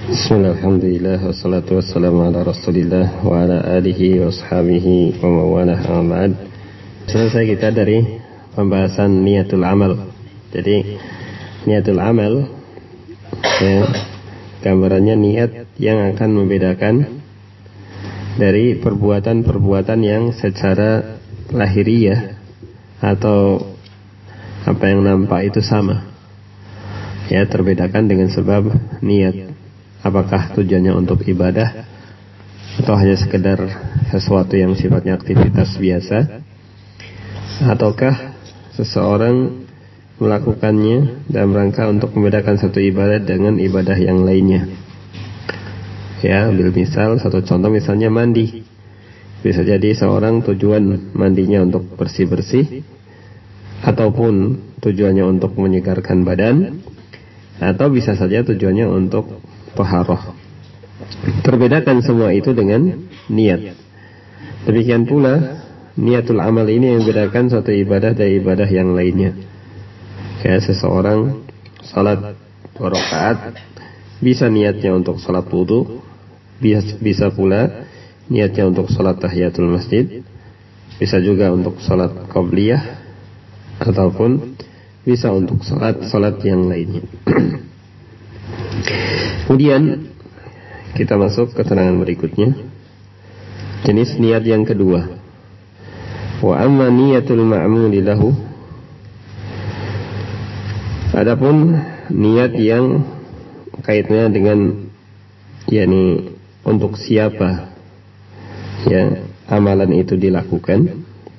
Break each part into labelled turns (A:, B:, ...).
A: Bismillah, alhamdulillah, wassalatu wassalamu ala rasulillah wa ala alihi wa ashabihi wa mawalah amad. Selesai kita dari pembahasan niatul amal. Jadi niatul amal ya, gambarannya niat yang akan membedakan dari perbuatan-perbuatan yang secara lahiriah atau apa yang nampak itu sama ya, terbedakan dengan sebab niat. Apakah tujuannya untuk ibadah atau hanya sekedar sesuatu yang sifatnya aktivitas biasa, ataukah seseorang melakukannya dalam rangka untuk membedakan satu ibadah dengan ibadah yang lainnya. Ya, ambil misal satu contoh, misalnya mandi. Bisa jadi seorang tujuan mandinya untuk bersih-bersih, ataupun tujuannya untuk menyegarkan badan, atau bisa saja tujuannya untuk taharah. Terbedakan semua itu dengan niat. Demikian pula niatul amal ini yang membedakan suatu ibadah dari ibadah yang lainnya. Kayak seseorang salat 2 rakaat, bisa niatnya untuk salat wudu, bisa pula niatnya untuk salat tahiyatul masjid, bisa juga untuk salat qabliyah, ataupun bisa untuk salat yang lainnya. Kemudian kita masuk ke keterangan berikutnya, jenis niat yang kedua. Wa amma niyatul ma'muli lahu, adapun niat yang kaitannya dengan yakni untuk siapa ya amalan itu dilakukan.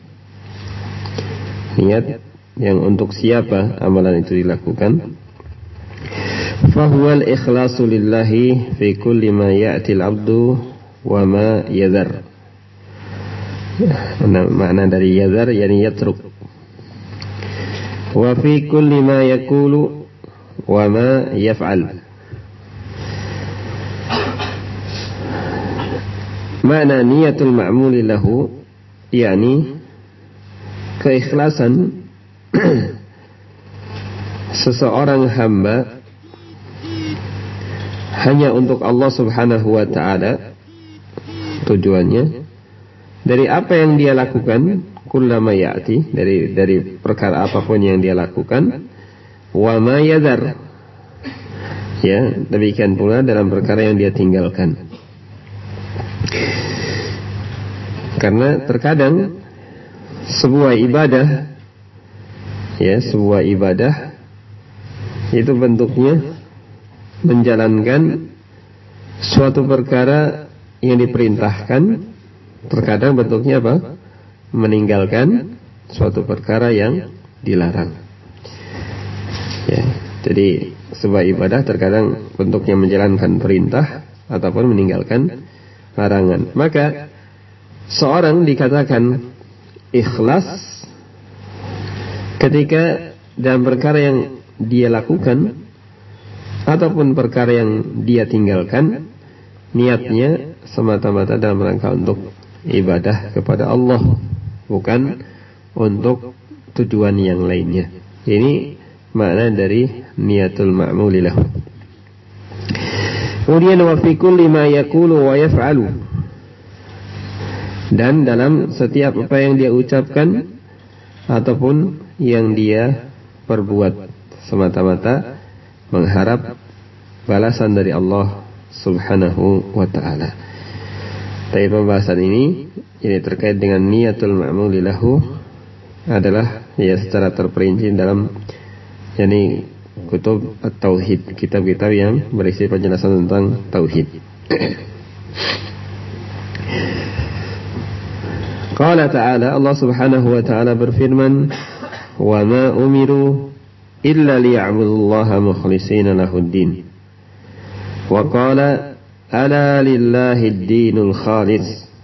A: Niat yang untuk siapa amalan itu dilakukan, fahuwal ikhlasu lillahi fi kulli ma ya'ti al-'abdu wa ma yadhar. Makna dari yadhar yani yatruk. Wa fi kulli ma yaqulu wa ma yaf'al. Makna niyatul ma'muli lahu yani keikhlasan seseorang hamba hanya untuk Allah subhanahu wa ta'ala, tujuannya dari apa yang dia lakukan, kullama ya'ti, dari perkara apapun yang dia lakukan, wa ma yadhar, ya demikian pula dalam perkara yang dia tinggalkan. Karena terkadang sebuah ibadah itu bentuknya menjalankan suatu perkara yang diperintahkan, terkadang bentuknya apa? Meninggalkan suatu perkara yang dilarang. Ya, jadi sebuah ibadah terkadang bentuknya menjalankan perintah ataupun meninggalkan larangan. Maka seorang dikatakan ikhlas ketika dalam perkara yang dia lakukan ataupun perkara yang dia tinggalkan, niatnya semata-mata dalam rangka untuk ibadah kepada Allah, bukan untuk tujuan yang lainnya. Ini makna dari niatul ma'muli lahu. Kemudian wa fi kulli ma yaqulu wa yaf'alu, dan dalam setiap apa yang dia ucapkan ataupun yang dia perbuat, semata-mata mengharap balasan dari Allah subhanahu wa ta'ala. Tapi pembahasan ini terkait dengan niatul ma'muli lahu adalah ya secara terperinci dalam kutub at-tauhid, kitab-kitab yang berisi penjelasan tentang tauhid. Qala ta'ala, Allah subhanahu wa ta'ala berfirman, wa ma umiru illa liya'budullaha mukhlishina lahuddin. Wa qala ala lillahi ad-dinul khalis.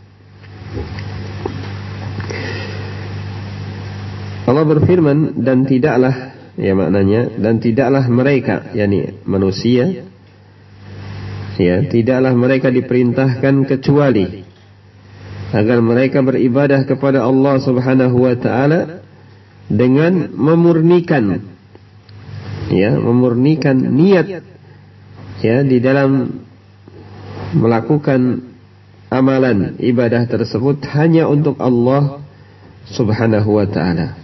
A: Allah berfirman, dan tidaklah, ya maknanya, dan tidaklah mereka, yakni manusia, ya tidaklah mereka diperintahkan kecuali agar mereka beribadah kepada Allah subhanahu wa ta'ala dengan memurnikan niat ya di dalam melakukan amalan ibadah tersebut hanya untuk Allah Subhanahu wa ta'ala.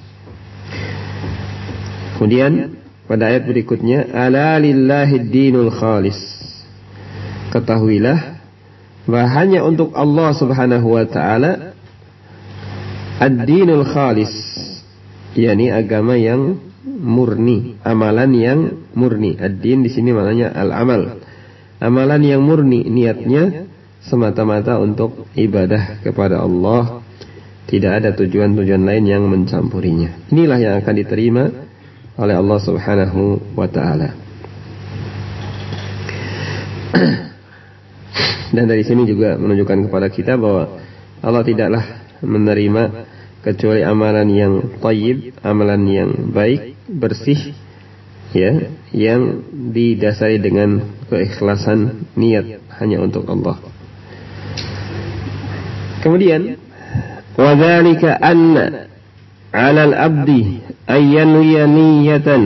A: Kemudian pada ayat berikutnya, ala lillahid dinul khalis, ketahuilah bahwa hanya untuk Allah Subhanahu wa ta'ala ad-dinul khalis, yakni agama yang murni, amalan yang murni. Ad-din di sini maknanya al-amal, amalan yang murni, niatnya semata-mata untuk ibadah kepada Allah, tidak ada tujuan-tujuan lain yang mencampurinya. Inilah yang akan diterima oleh Allah Subhanahu wa ta'ala. Dan dari sini juga menunjukkan kepada kita bahwa Allah tidaklah menerima kecuali amalan yang thayyib, amalan yang baik, bersih, ya, yang didasari dengan keikhlasan niat hanya untuk Allah. Kemudian, wa dzalika anna 'ala al-'abdi ay yanwiya niyatan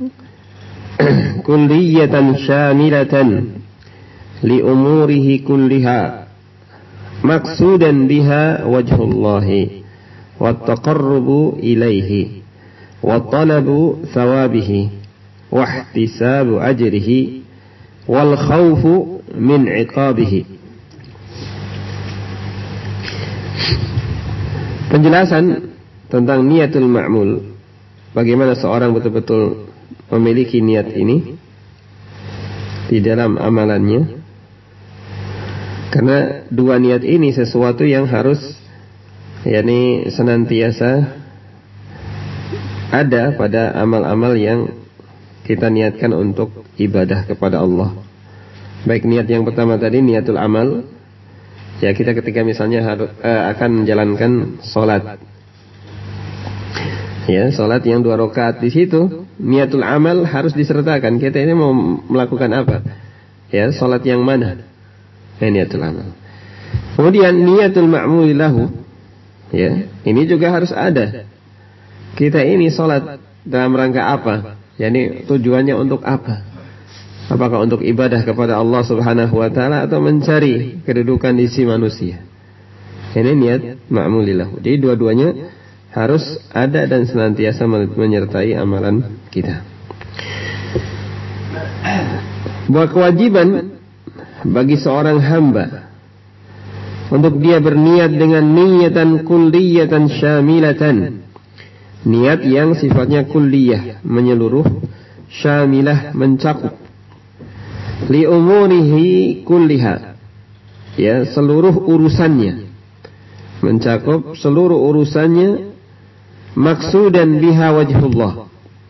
A: kulliyatan syamilatan li umurihi kulliha maqsudan biha wajhullahi wat-taqarrubu ilaihi wa talabu thawabihi wa ihtisabu ajrihi wal khawfu min iqabihi. Penjelasan tentang niatul ma'mul, bagaimana seorang betul-betul memiliki niat ini di dalam amalannya. Karena dua niat ini sesuatu yang harus, yakni senantiasa ada pada amal-amal yang kita niatkan untuk ibadah kepada Allah. Baik niat yang pertama tadi, niatul amal, ya kita ketika misalnya akan menjalankan sholat, ya sholat yang 2 rakaat, di situ niatul amal harus disertakan. Kita ini mau melakukan apa? Ya, sholat yang mana? Niatul amal. Kemudian niatul ma'mul lahu, ya, ini juga harus ada. Kita ini sholat dalam rangka apa? Yani tujuannya untuk apa? Apakah untuk ibadah kepada Allah Subhanahu wa ta'ala atau mencari kedudukan di sisi manusia? Ini niat ma'mul lahu. Jadi dua-duanya harus ada dan senantiasa menyertai amalan kita. Bahwa kewajiban bagi seorang hamba untuk dia berniat dengan niyatan kulliyatan syamilatan, niat yang sifatnya kulliyah, menyeluruh, syamilah, mencakup, li umurihi kulliha, ya, seluruh urusannya, mencakup seluruh urusannya, maksudan biha wajhullah,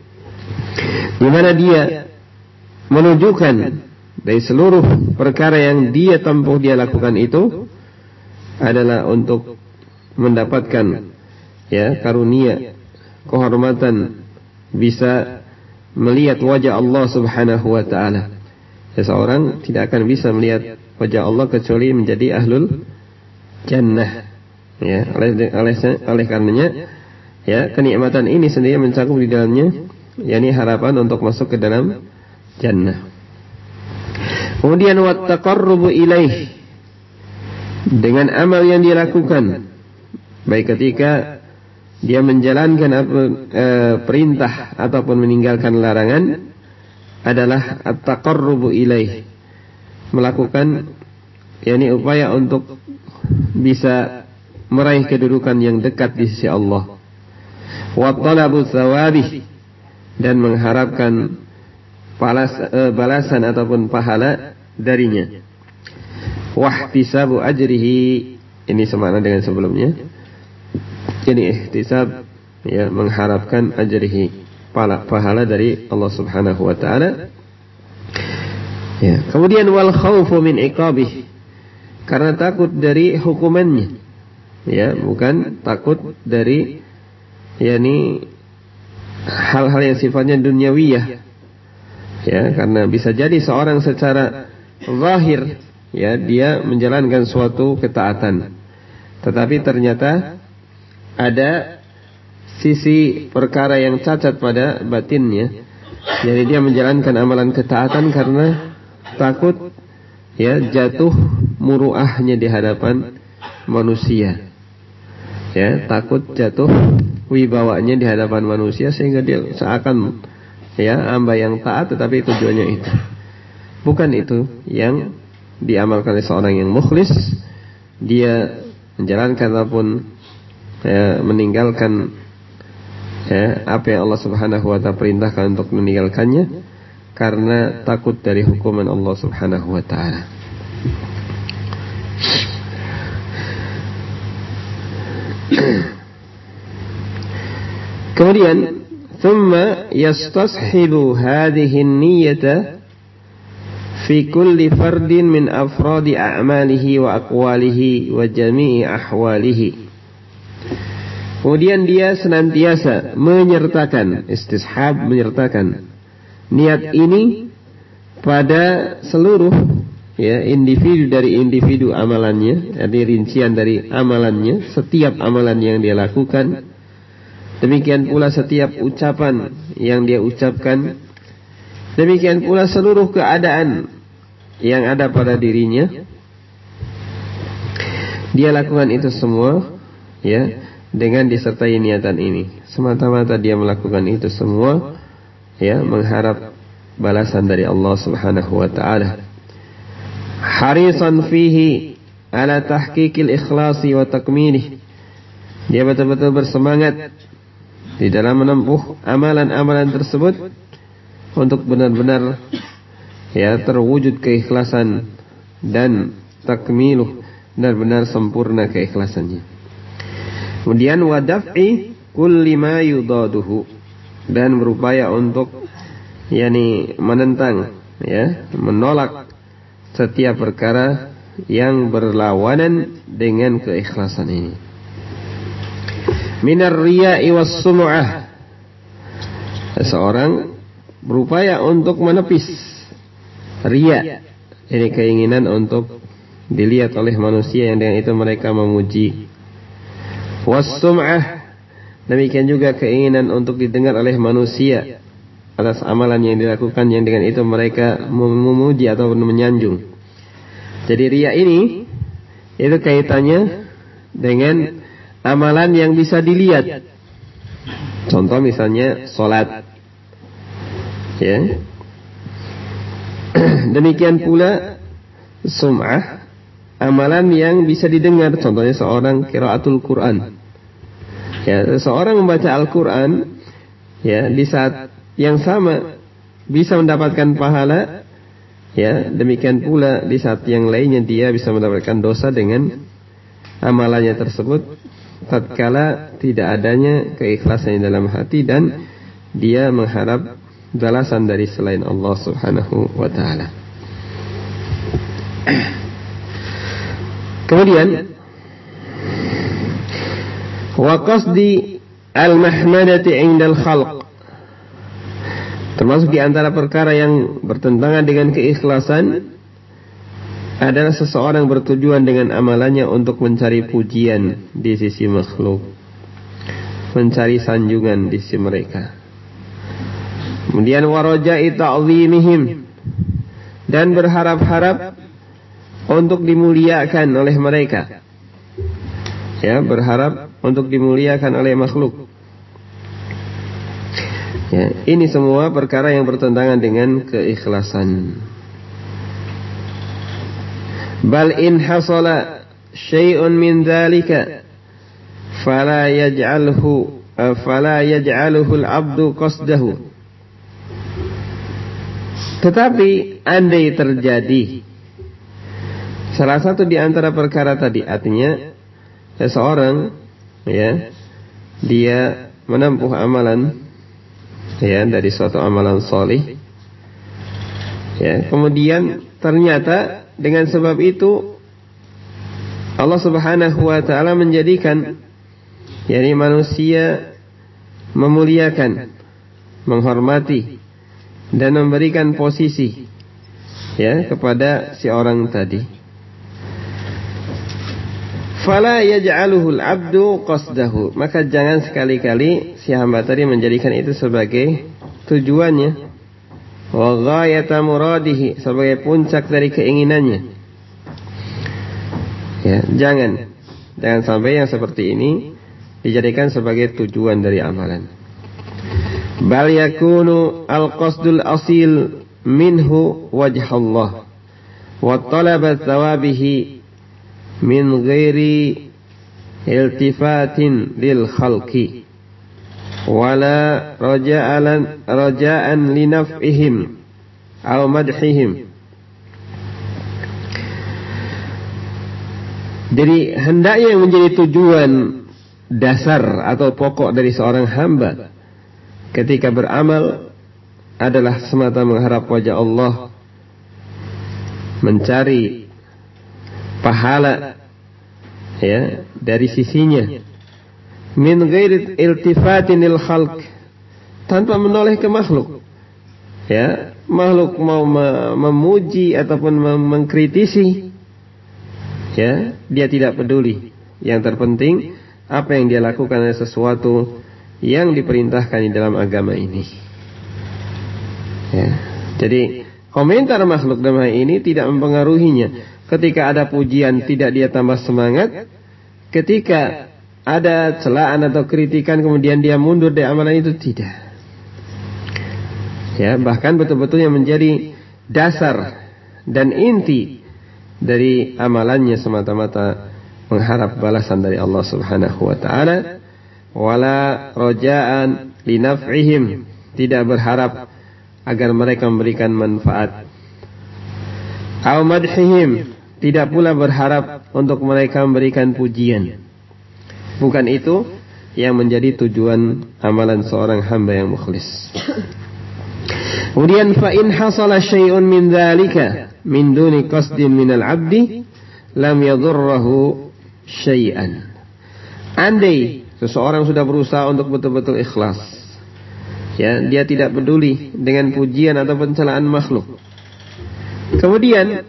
A: di mana dia menunjukkan dari seluruh perkara yang dia tempuh, dia lakukan itu adalah untuk mendapatkan, ya, karunia, kehormatan, bisa melihat wajah Allah Subhanahu wa ta'ala. Ya, seorang tidak akan bisa melihat wajah Allah kecuali menjadi ahlul jannah. Ya, oleh karenanya, ya, kenikmatan ini sendiri mencakup di dalamnya, yakni harapan untuk masuk ke dalam jannah. Kemudian wat-taqarrubu ilaih, dengan amal yang dilakukan, baik ketika dia menjalankan perintah ataupun meninggalkan larangan, adalah at-taqarrubu ilaih, melakukan, yakni upaya untuk bisa meraih kedudukan yang dekat di sisi Allah. Wa talabu tsawabih, dan mengharapkan balasan ataupun pahala darinya. Wahtisabu ajrihi, ini semakna dengan sebelumnya. Jadi ihtisab, ya, mengharapkan ajrihi, pahala dari Allah Subhanahu wa ta'ala. Ya, kemudian wal khaufu min iqabih, karena takut dari hukumannya. Ya, bukan takut dari, yakni hal-hal yang sifatnya dunyawiyah. Ya, karena bisa jadi seorang secara zahir, ya, dia menjalankan suatu ketaatan, tetapi ternyata ada sisi perkara yang cacat pada batinnya. Jadi dia menjalankan amalan ketaatan karena takut, ya, jatuh muruahnya di hadapan manusia. Ya, takut jatuh wibawanya di hadapan manusia sehingga dia seakan hamba yang taat, tetapi tujuannya itu. Bukan itu yang diamalkan oleh seorang yang mukhlis. Dia menjalankan ataupun meninggalkan apa yang Allah Subhanahu wa ta'ala perintahkan untuk meninggalkannya karena takut dari hukuman Allah Subhanahu wa ta'ala. Kemudian thumma yastashibu hadhihi an-niyyata fi kulli fardin min afradi a'malihi wa aqwalihi wa jami'i ahwalihi. Kemudian dia senantiasa menyertakan, istishab menyertakan niat ini pada seluruh individu dari individu amalannya, jadi rincian dari amalannya, setiap amalan yang dia lakukan. Demikian pula setiap ucapan yang dia ucapkan. Demikian pula seluruh keadaan yang ada pada dirinya. Dia lakukan itu semua dengan disertai niatan ini. Semata-mata dia melakukan itu semua mengharap balasan dari Allah Subhanahu wa ta'ala. Harisan fihi ala tahqiqil ikhlasi wa takmilih. Dia betul-betul bersemangat di dalam menempuh amalan-amalan tersebut untuk benar-benar terwujud keikhlasan dan takmiluh, benar-benar sempurna keikhlasannya. Kemudian wadaf'i kulli ma yudaduhu, dan berupaya untuk menentang menolak setiap perkara yang berlawanan dengan keikhlasan ini. Minar riya'i was sum'ah. Seseorang berupaya untuk menepis riya, ini keinginan untuk dilihat oleh manusia yang dengan itu mereka memuji. Was sum'ah, demikian juga keinginan untuk didengar oleh manusia atas amalan yang dilakukan yang dengan itu mereka memuji atau menyanjung. Jadi riya ini itu kaitannya dengan amalan yang bisa dilihat. Contoh misalnya salat. Demikian pula sum'ah, amalan yang bisa didengar. Contohnya seorang qiraatul Quran. Seorang membaca Al-Quran di saat yang sama bisa mendapatkan pahala. Demikian pula di saat yang lainnya dia bisa mendapatkan dosa dengan amalannya tersebut, tatkala tidak adanya keikhlasan dalam hati dan dia mengharap balasan dari selain Allah Subhanahu wa ta'ala. Kemudian wa qasdi al-mahmadati 'indal khalq, termasuk di antara perkara yang bertentangan dengan keikhlasan adalah seseorang bertujuan dengan amalannya untuk mencari pujian di sisi makhluk, mencari sanjungan di sisi mereka. Kemudian waraja'i ta'zimihim, dan berharap-harap untuk dimuliakan oleh mereka. Berharap untuk dimuliakan oleh makhluk. Ini semua perkara yang bertentangan dengan keikhlasan. Bal in hasala syai'un min dzalika fala yaj'aluhu al-'abdu qasdahu. Tetapi andai terjadi salah satu di antara perkara tadi, artinya seseorang dia menempuh amalan dari suatu amalan salih, kemudian ternyata dengan sebab itu Allah Subhanahu wa ta'ala menjadikan manusia memuliakan, menghormati dan memberikan posisi kepada si orang tadi. Fala yaj'aluhu al-'abdu qasdahu, maka jangan sekali-kali si hamba tadi menjadikan itu sebagai tujuannya, wa ghayata muradihi, sebagai puncak dari keinginannya. Ya, jangan sampai yang seperti ini dijadikan sebagai tujuan dari amalan. Bal yakunu al-qasdul asil minhu wajhallah wa talaba thawabihi min ghairi iltifatin lil khalqi wala raja'an li naf'ihim aw madhihim. Jadi hendaknya yang menjadi tujuan dasar atau pokok dari seorang hamba ketika beramal adalah semata mengharap wajah Allah, mencari pahala ya dari sisinya, min ghairi iltifatin lil khalq, tanpa menoleh ke makhluk. Ya, makhluk mau memuji ataupun mengkritisi, ya, dia tidak peduli. Yang terpenting apa yang dia lakukan adalah sesuatu yang diperintahkan di dalam agama ini. Ya. Jadi komentar makhluk dalam hal ini tidak mempengaruhinya. Ketika ada pujian tidak dia tambah semangat. Ketika ada celaan atau kritikan kemudian dia mundur dari amalan itu, tidak. Ya, bahkan betul-betul yang menjadi dasar dan inti dari amalannya semata-mata mengharap balasan dari Allah Subhanahu wa taala, wala raja'an li naf'ihim, tidak berharap agar mereka memberikan manfaat, aw madhihim, tidak pula berharap untuk mereka memberikan pujian. Bukan itu yang menjadi tujuan amalan seorang hamba yang mukhlis. Kemudian fa in hasala syai'un min dzalika min duni qasdin minal 'abdi lam yadurruhu syai'an. Andai seseorang sudah berusaha untuk betul-betul ikhlas, ya, dia tidak peduli dengan pujian atau pencelaan makhluk, kemudian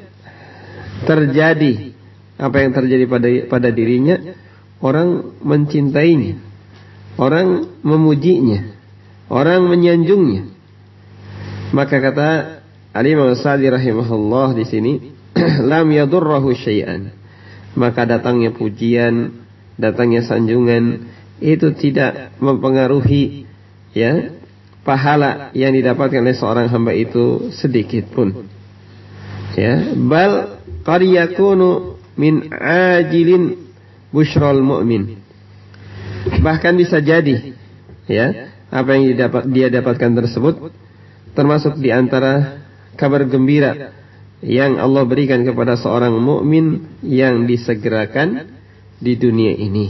A: terjadi apa yang terjadi pada dirinya, orang mencintainya, orang memujinya, orang menyanjungnya, maka kata Al-Imam Sa'di rahimahullah di sini, lam yadurruhu syai'an, maka datangnya pujian, datangnya sanjungan itu tidak mempengaruhi, ya, pahala yang didapatkan oleh seorang hamba itu sedikit pun. Ya, bal qad yakunu min ajilin busyral mu'min, bahkan bisa jadi, ya, apa yang dia dapatkan tersebut termasuk di antara kabar gembira yang Allah berikan kepada seorang mukmin yang disegerakan di dunia ini.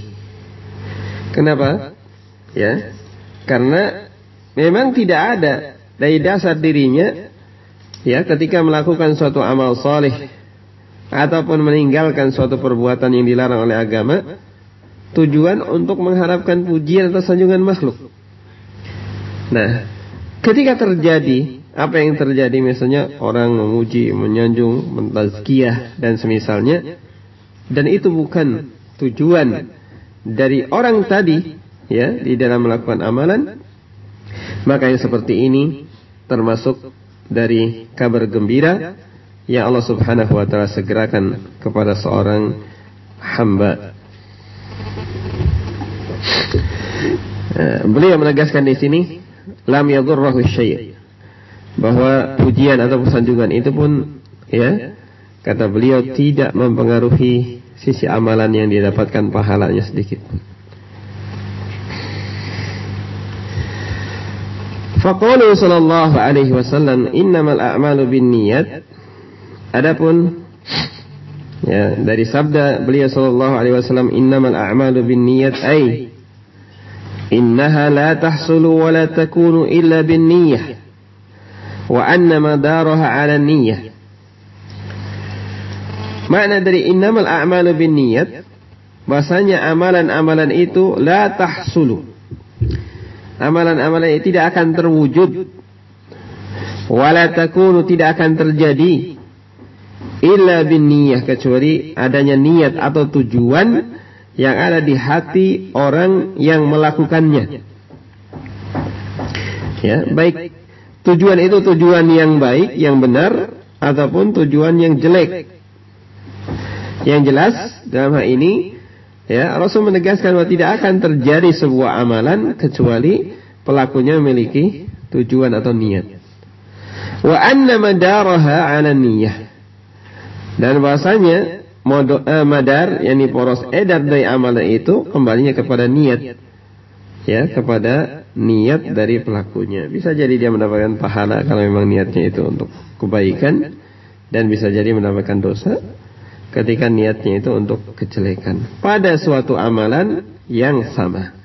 A: Kenapa? Ya, karena memang tidak ada dari dasar dirinya, ya, ketika melakukan suatu amal saleh ataupun meninggalkan suatu perbuatan yang dilarang oleh agama, tujuan untuk mengharapkan pujian atau sanjungan makhluk. Nah, ketika terjadi apa yang terjadi, misalnya orang memuji, menyanjung, mentazkiyah dan semisalnya, dan itu bukan tujuan dari orang tadi, ya, di dalam melakukan amalan, maka yang seperti ini termasuk dari kabar gembira yang Allah Subhanahu wa taala segerakan kepada seorang hamba. Beliau menegaskan di sini, lam yadurruhu syai', bahwa pujian atau sanjungan itu pun, ya, kata beliau, tidak mempengaruhi sisi amalan yang didapatkan pahalanya sedikit pun. Faqala sallallahu alaihi wasallam innamal a'malu binniyat. Adapun, ya, dari sabda beliau sallallahu alaihi wasallam innamal a'malu binniyat, ay innaha la tahsulu wa la takunu illa binniyah wa anna madaraha 'ala niyyah. Makna dari innamal a'malu binniyat, bahasanya amalan-amalan itu la tahsulu, amalan-amalan itu tidak akan terwujud, wala takunu, tidak akan terjadi, illa binniyah, kecuali adanya niat atau tujuan yang ada di hati orang yang melakukannya. Ya, baik tujuan itu tujuan yang baik, yang benar, ataupun tujuan yang jelek. Yang jelas dalam hal ini, ya, Rasul menegaskan bahwa tidak akan terjadi sebuah amalan kecuali pelakunya memiliki tujuan atau niat. Wa anna madaraha 'ala niyyah. Dan bahasanya madar, yakni poros edar dari amalan itu kembalinya kepada niat. Ya, kepada niat dari pelakunya. Bisa jadi dia mendapatkan pahala kalau memang niatnya itu untuk kebaikan, dan bisa jadi mendapatkan dosa ketika niatnya itu untuk kejelekan pada suatu amalan yang sama.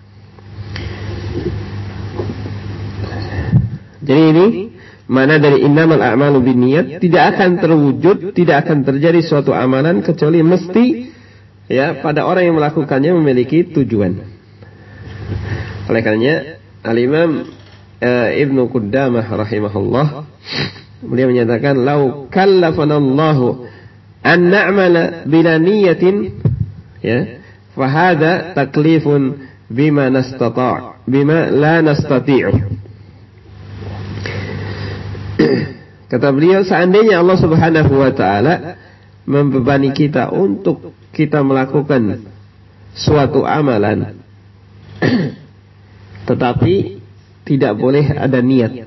A: Jadi ini mana dari innamal a'malu binniyat, tidak akan terwujud, tidak akan terjadi suatu amalan kecuali mesti, ya, pada orang yang melakukannya memiliki tujuan. Oleh karenanya Al-Imam Ibnu Qudamah rahimahullah, beliau menyatakan, lau kallafanallahu an na'mala bila niyatin, ya, fahada taklifun bima la nastati'u. Kata beliau, seandainya Allah Subhanahu wa ta'ala membebani kita untuk kita melakukan suatu amalan tetapi tidak boleh ada niat,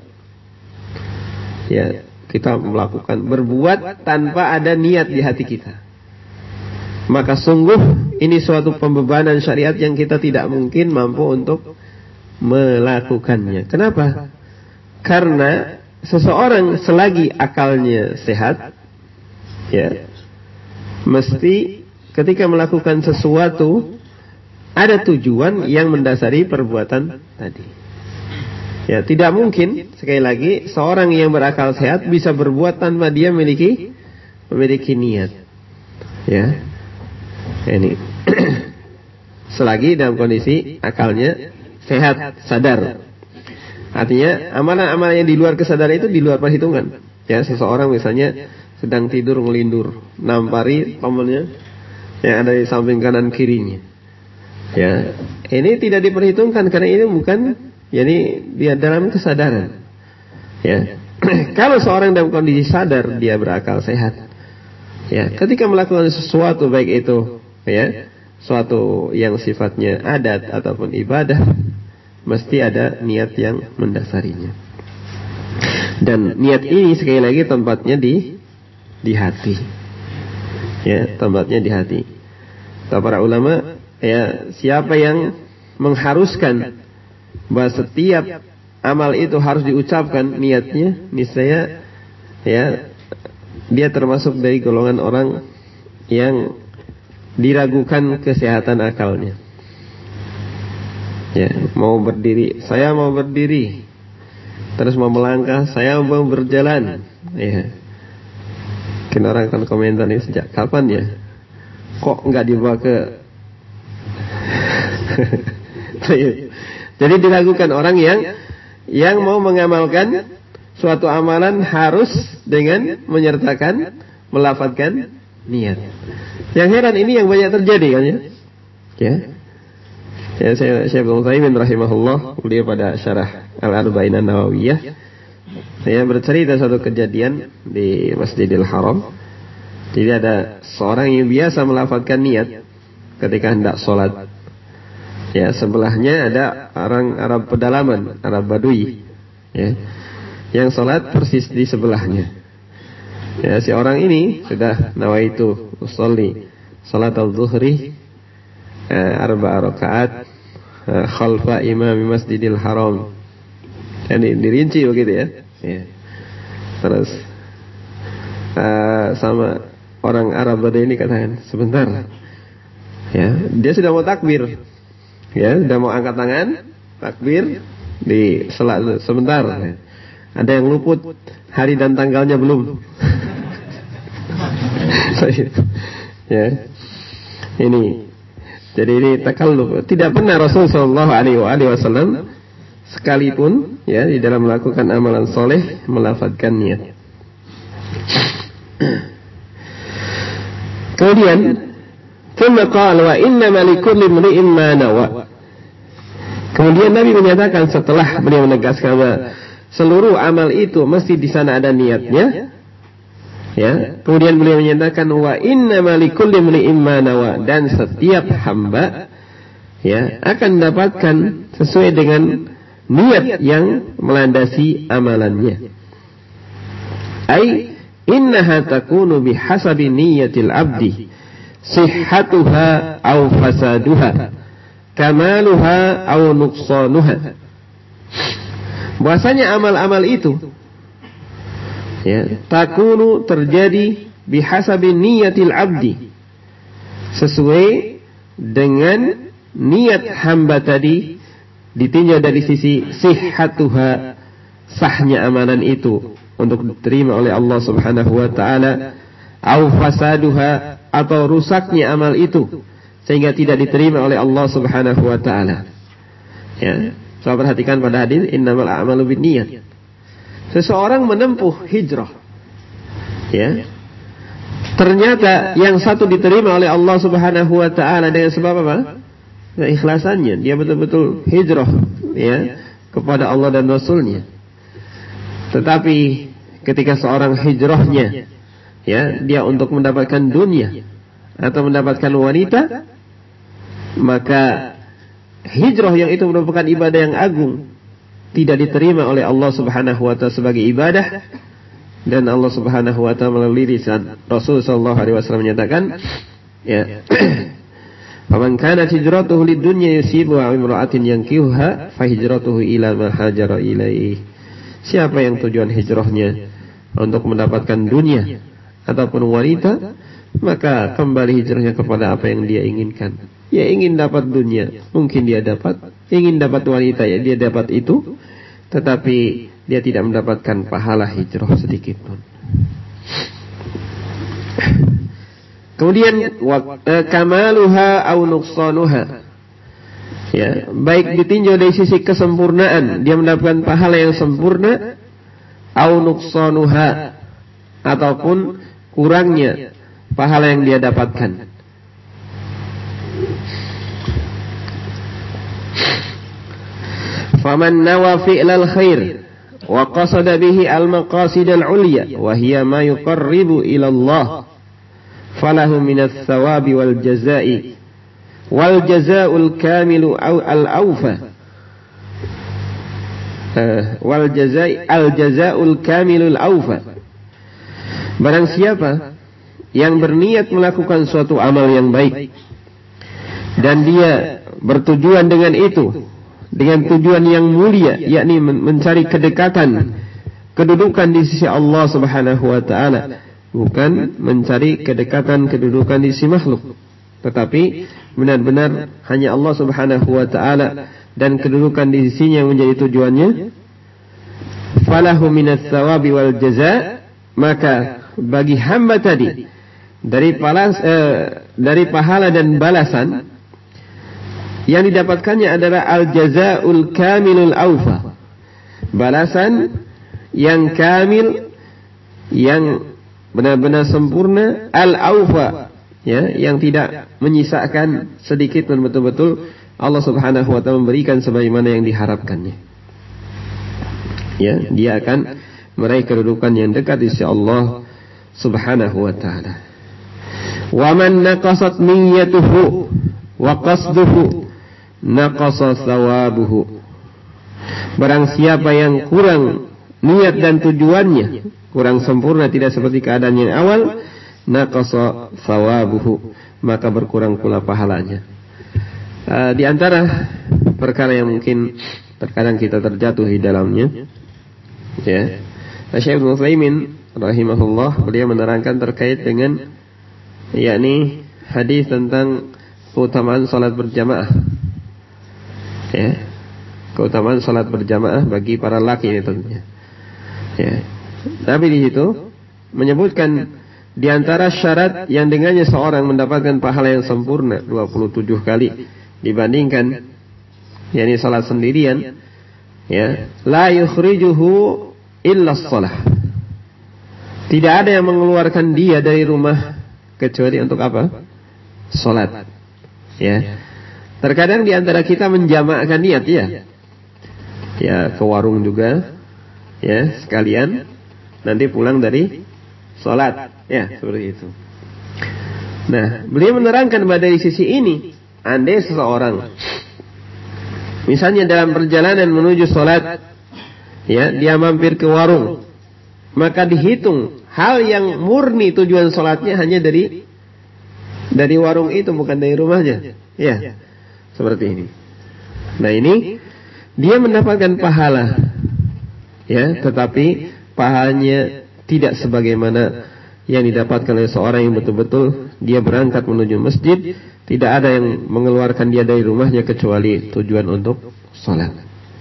A: ya, kita melakukan, berbuat tanpa ada niat di hati kita, maka sungguh ini suatu pembebanan syariat yang kita tidak mungkin mampu untuk melakukannya. Kenapa? Karena seseorang selagi akalnya sehat, ya, mesti ketika melakukan sesuatu ada tujuan yang mendasari perbuatan tadi. Ya, tidak mungkin, sekali lagi, seorang yang berakal sehat bisa berbuat tanpa dia memiliki niat. Ya, ini selagi dalam kondisi akalnya sehat, sadar. Artinya amalan-amalan yang di luar kesadaran itu di luar perhitungan. Ya, seseorang misalnya sedang tidur ngelindur, nampari temannya yang ada di samping kanan kirinya. Ya, ini tidak diperhitungkan karena ini bukan, jadi dia dalam kesadaran. Ya, kalau seorang dalam kondisi sadar, dia berakal sehat. Ya, ketika melakukan sesuatu, baik itu, ya, suatu yang sifatnya adat ataupun ibadah, mesti ada niat yang mendasarinya. Dan niat ini sekali lagi tempatnya di hati. Ya, tempatnya di hati. Kata para ulama, ya, siapa yang mengharuskan bahwa setiap amal itu harus diucapkan niatnya, niscaya, ya, dia termasuk dari golongan orang yang diragukan kesehatan akalnya. Ya, mau berdiri, saya mau berdiri, terus mau melangkah, saya mau berjalan. Ya, mungkin orang akan komentar ini, sejak kapan ya, kok nggak dibawa ke jadi diragukan orang yang mau mengamalkan suatu amalan harus dengan menyertakan, melafadzkan niat. Yang heran ini yang banyak terjadi kan, ya. Ya, Syekh Ibnu Utsaimin rahimahullah, beliau pada syarah Al-Arba'in An-Nawawiyah, saya bercerita suatu kejadian di Masjidil Haram. Jadi ada seorang yang biasa melafadzkan niat ketika hendak sholat. Ya, sebelahnya ada orang Arab pedalaman, Arab Badui, ya, yang sholat persis di sebelahnya. Ya, si orang ini sudah nawaitu usolli sholat al-zuhri arba'a rakaat khalfa imam Masjidil Haram. Ini dirinci begitu, ya. Ya. Terus sama orang Arab Badui ini katakan, sebentar. Ya, dia sudah mau takbir. Ya, sudah mau angkat tangan, takbir, di salat sebentar. Ya. Ada yang luput, hari dan tanggalnya belum. Ya. Ini. Jadi ini takalluf. Tidak pernah Rasul sallallahu alaihi wasallam sekalipun, ya, di dalam melakukan amalan soleh melafadzkan niat. Kemudian thumma qala wa innama likulli imri'in ma nawa. Kemudian Nabi menyatakan setelah beliau menegaskan bahwa seluruh amal itu mesti di sana ada niatnya, Ya, kemudian beliau menyatakan wa innamal likulli imri'in ma nawa, dan setiap hamba ya akan mendapatkan sesuai dengan niat yang melandasi amalannya. Ai innaha takunu bihasabi niyatil abdi sihhatuha aw fasaduha, kamaluha aw nuqsanuha. Bahwasanya amal-amal itu ya, takunu terjadi bihasabi niyatil abdi, sesuai dengan niat hamba tadi, ditinjau dari sisi sihhatuha, sahnya amalan itu untuk diterima oleh Allah Subhanahu wa taala, au fasaduha, atau rusaknya amal itu sehingga tidak diterima oleh Allah Subhanahu wa taala. Ya, coba perhatikan pada hadis innamal a'malu binniyat. Seseorang menempuh hijrah, ya, ternyata yang satu diterima oleh Allah Subhanahu wa taala dengan sebab apa? Keikhlasannya, dia betul-betul hijrah ya kepada Allah dan Rasulnya. Tetapi ketika seorang hijrahnya ya dia untuk mendapatkan dunia atau mendapatkan wanita, maka hijrah yang itu merupakan ibadah yang agung, tidak diterima oleh Allah Subhanahu wa taala sebagai ibadah. Dan Allah Subhanahu wa taala melalui lisan Rasul sallallahu alaihi wasallam menyatakan, ya, faman kanat hijratuhu lid-dunya yusibuha aw imra'atin yankihuha fa hijratuhu ila ma hajara ilaihi. Siapa yang tujuan hijrahnya untuk mendapatkan dunia ataupun wanita, maka kembali hijrahnya kepada apa yang dia inginkan. Ya, ingin dapat dunia, mungkin dia dapat. Ingin dapat wanita, ya dia dapat itu. Tetapi dia tidak mendapatkan pahala hijrah sedikit pun. Kemudian kamaluha au nuqsanuha. Ya, baik ditinjau dari sisi kesempurnaan, dia mendapatkan pahala yang sempurna, au nuqsanuha, ataupun kurangnya pahala yang dia dapatkan. Faman nawa fi'lal khair wa qasada bihi al-maqasid al-ulya wa hiya ma yuqarribu ila Allah falahu minats thawabi wal jazaa'i wal jazaa'ul kamilu aw al-awfa wal jazaa'i al jazaa'ul kamilul awfa. Barang siapa yang berniat melakukan suatu amal yang baik dan dia bertujuan dengan itu, dengan tujuan yang mulia, yakni mencari kedekatan, kedudukan di sisi Allah Subhanahu wa taala, bukan mencari kedekatan, kedudukan di sisi makhluk, tetapi benar-benar hanya Allah Subhanahu wa taala dan kedudukan di sisinya yang menjadi tujuannya. Falahu minats tsawabi wal jazaa, maka bagi hamba tadi dari pahala dan balasan yang didapatkannya adalah al-jazaa'ul kamilul awfa, balasan yang kamil, yang benar-benar sempurna, al-awfa, ya, yang tidak menyisakan sedikit pun, betul-betul Allah Subhanahu wa taala memberikan sebagaimana yang diharapkannya. Ya, dia akan meraih kedudukan yang dekat di sisi Allah Subhanahu wa taala. Wa man naqasat niyyatuhu wa qasduhu naqasa thawabuhu. Barang siapa yang kurang niat dan tujuannya, kurang sempurna, tidak seperti keadaan yang awal, naqasa thawabuhu, maka berkurang pula pahalanya. Di antara perkara yang mungkin terkadang kita terjatuh di dalamnya, ya, Syekh Ibnu Utsaimin rahimahullah, beliau menerangkan terkait dengan yakni hadis tentang keutamaan salat berjamaah. Ya, keutamaan salat berjamaah bagi para laki ini tentunya. Ya. Tapi di situ menyebutkan di antara syarat yang dengannya seorang mendapatkan pahala yang sempurna 27 kali dibandingkan yakni salat sendirian, ya, la yukhrijuhu illa shalah. Tidak ada yang mengeluarkan dia dari rumah kecuali untuk apa? Salat. Ya. Terkadang di antara kita menjamakkan niat, ya. Ya, ke warung juga, ya, sekalian nanti pulang dari salat. Ya, seperti itu. Nah, beliau menerangkan bahwa dari sisi ini, andai seseorang misalnya dalam perjalanan menuju salat, ya, dia mampir ke warung, maka dihitung hal yang murni tujuan salatnya hanya dari warung itu, bukan dari rumahnya. Ya, seperti ini. Nah, ini dia mendapatkan pahala, ya, tetapi pahalanya tidak sebagaimana yang didapatkan oleh seorang yang betul-betul dia berangkat menuju masjid, tidak ada yang mengeluarkan dia dari rumahnya kecuali tujuan untuk salat.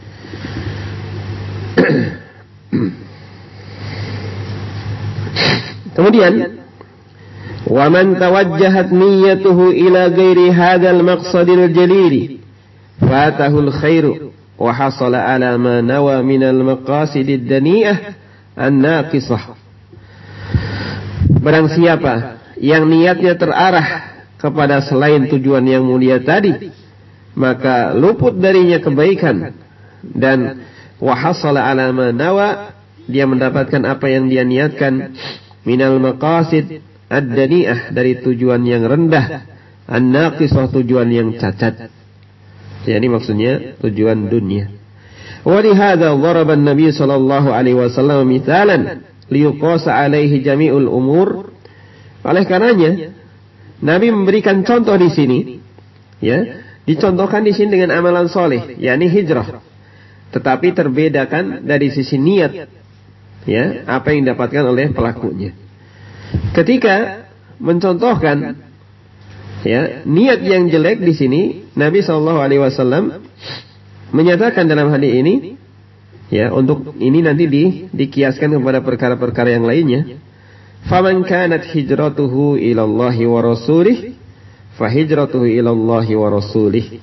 A: Kemudian, wa man tawajjahat niyyatuhu ila ghairi hadzal maqsadil jalili fatahul khairu wa hasala ala ma nawa minal maqasidid dani'ah an-naqisah. Barang siapa yang niatnya terarah kepada selain tujuan yang mulia tadi, maka luput darinya kebaikan, dan wahasala ala ma nawa, dia mendapatkan apa yang dia niatkan, minal maqasid ad-dani'ah, dari tujuan yang rendah, an-naqisah, tujuan yang cacat. Jadi maksudnya tujuan dunia. Wa li hadza daraba an-nabi sallallahu alaihi wasallam mithalan liyuqasa alaihi jami'ul umur. Oleh karenanya Nabi memberikan contoh di sini, ya, dicontohkan di sini dengan amalan soleh, yakni hijrah, tetapi terbedakan dari sisi niat, ya, apa yang didapatkan oleh pelakunya. Ketika mencontohkan, ya, niat yang jelek di sini, Nabi SAW menyatakan dalam hadis ini, ya, untuk ini nanti dikiaskan kepada perkara-perkara yang lainnya. Faman kanat hijratuhu ilallahi wa rasulih, fa hijratuhu ilallahi wa rasulih.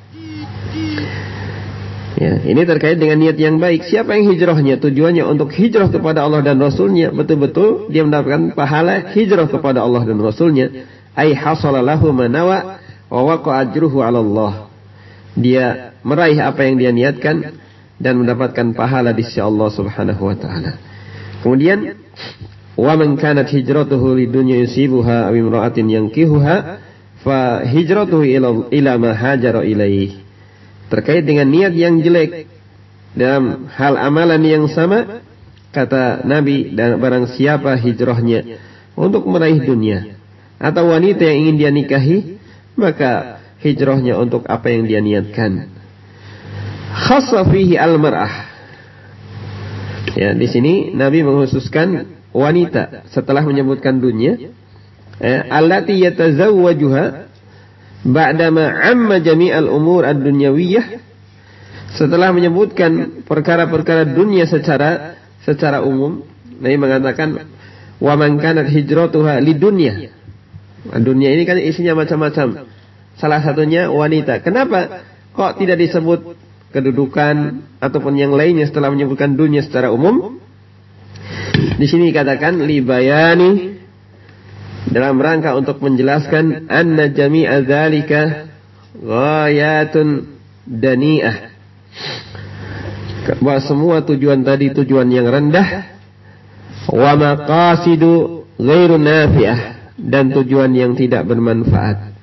A: Ya, ini terkait dengan niat yang baik. Siapa yang hijrahnya tujuannya untuk hijrah kepada Allah dan Rasulnya, betul-betul dia mendapatkan pahala hijrah kepada Allah dan Rasulnya. Ay hasala lahu manawa wa waqa ajruhu 'ala Allah. Dia meraih apa yang dia niatkan dan mendapatkan pahala di sisi Allah Subhanahu wa taala. Kemudian, wa man kanat hijratuhu lidunya yusibuha aw imra'atin yankihuha fa hijratuhu ila ma hajara ilaihi. Terkait dengan niat yang jelek dalam hal amalan yang sama, kata Nabi, dan barang siapa hijrahnya untuk meraih dunia atau wanita yang ingin dia nikahi, maka hijrahnya untuk apa yang dia niatkan. Khassa fihi al-mar'ah. Ya, di sini Nabi mengkhususkan wanita setelah menyebutkan dunia, allati yatazawwajuha ba'dama 'amma jami'al umur ad-dunyawiyah. Setelah menyebutkan perkara-perkara dunia secara umum, Nabi mengatakan wa man kanat hijratuha lidunya. Dunia ini kan isinya macam-macam. Salah satunya wanita. Kenapa kok tidak disebut kedudukan ataupun yang lainnya setelah menyebutkan dunia secara umum? Di sini dikatakan li bayani, dalam rangka untuk menjelaskan anna jami'a dzalika ghayatun dani'ah, bahwa semua tujuan tadi tujuan yang rendah, wa maqasidu ghairu nafi'ah, dan tujuan yang tidak bermanfaat.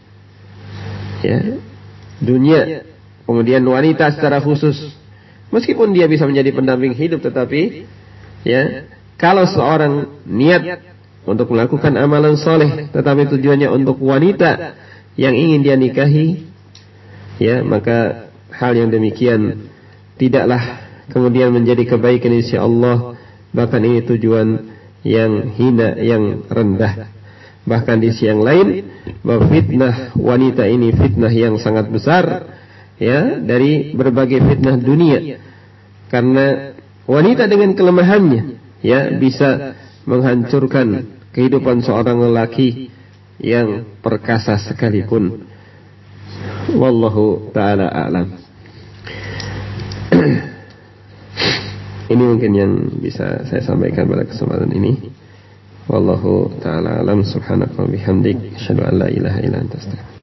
A: Ya, dunia, kemudian wanita secara khusus, meskipun dia bisa menjadi pendamping hidup, tetapi, ya, kalau seorang niat untuk melakukan amalan soleh, tetapi tujuannya untuk wanita yang ingin dia nikahi, ya, maka hal yang demikian tidaklah kemudian menjadi kebaikan insya Allah. Bahkan ini tujuan yang hina, yang rendah. Bahkan di sisi yang lain, bahwa fitnah wanita ini fitnah yang sangat besar, ya, dari berbagai fitnah dunia. Karena wanita dengan kelemahannya, ya, bisa menghancurkan kehidupan seorang lelaki yang perkasa sekalipun. Wallahu ta'ala a'lam. Ini mungkin yang bisa saya sampaikan pada kesempatan ini. Wallahu ta'ala a'lam. Subhanaka wa bihamdik, asyhadu an la ilaha illa anta, astaghfiruka.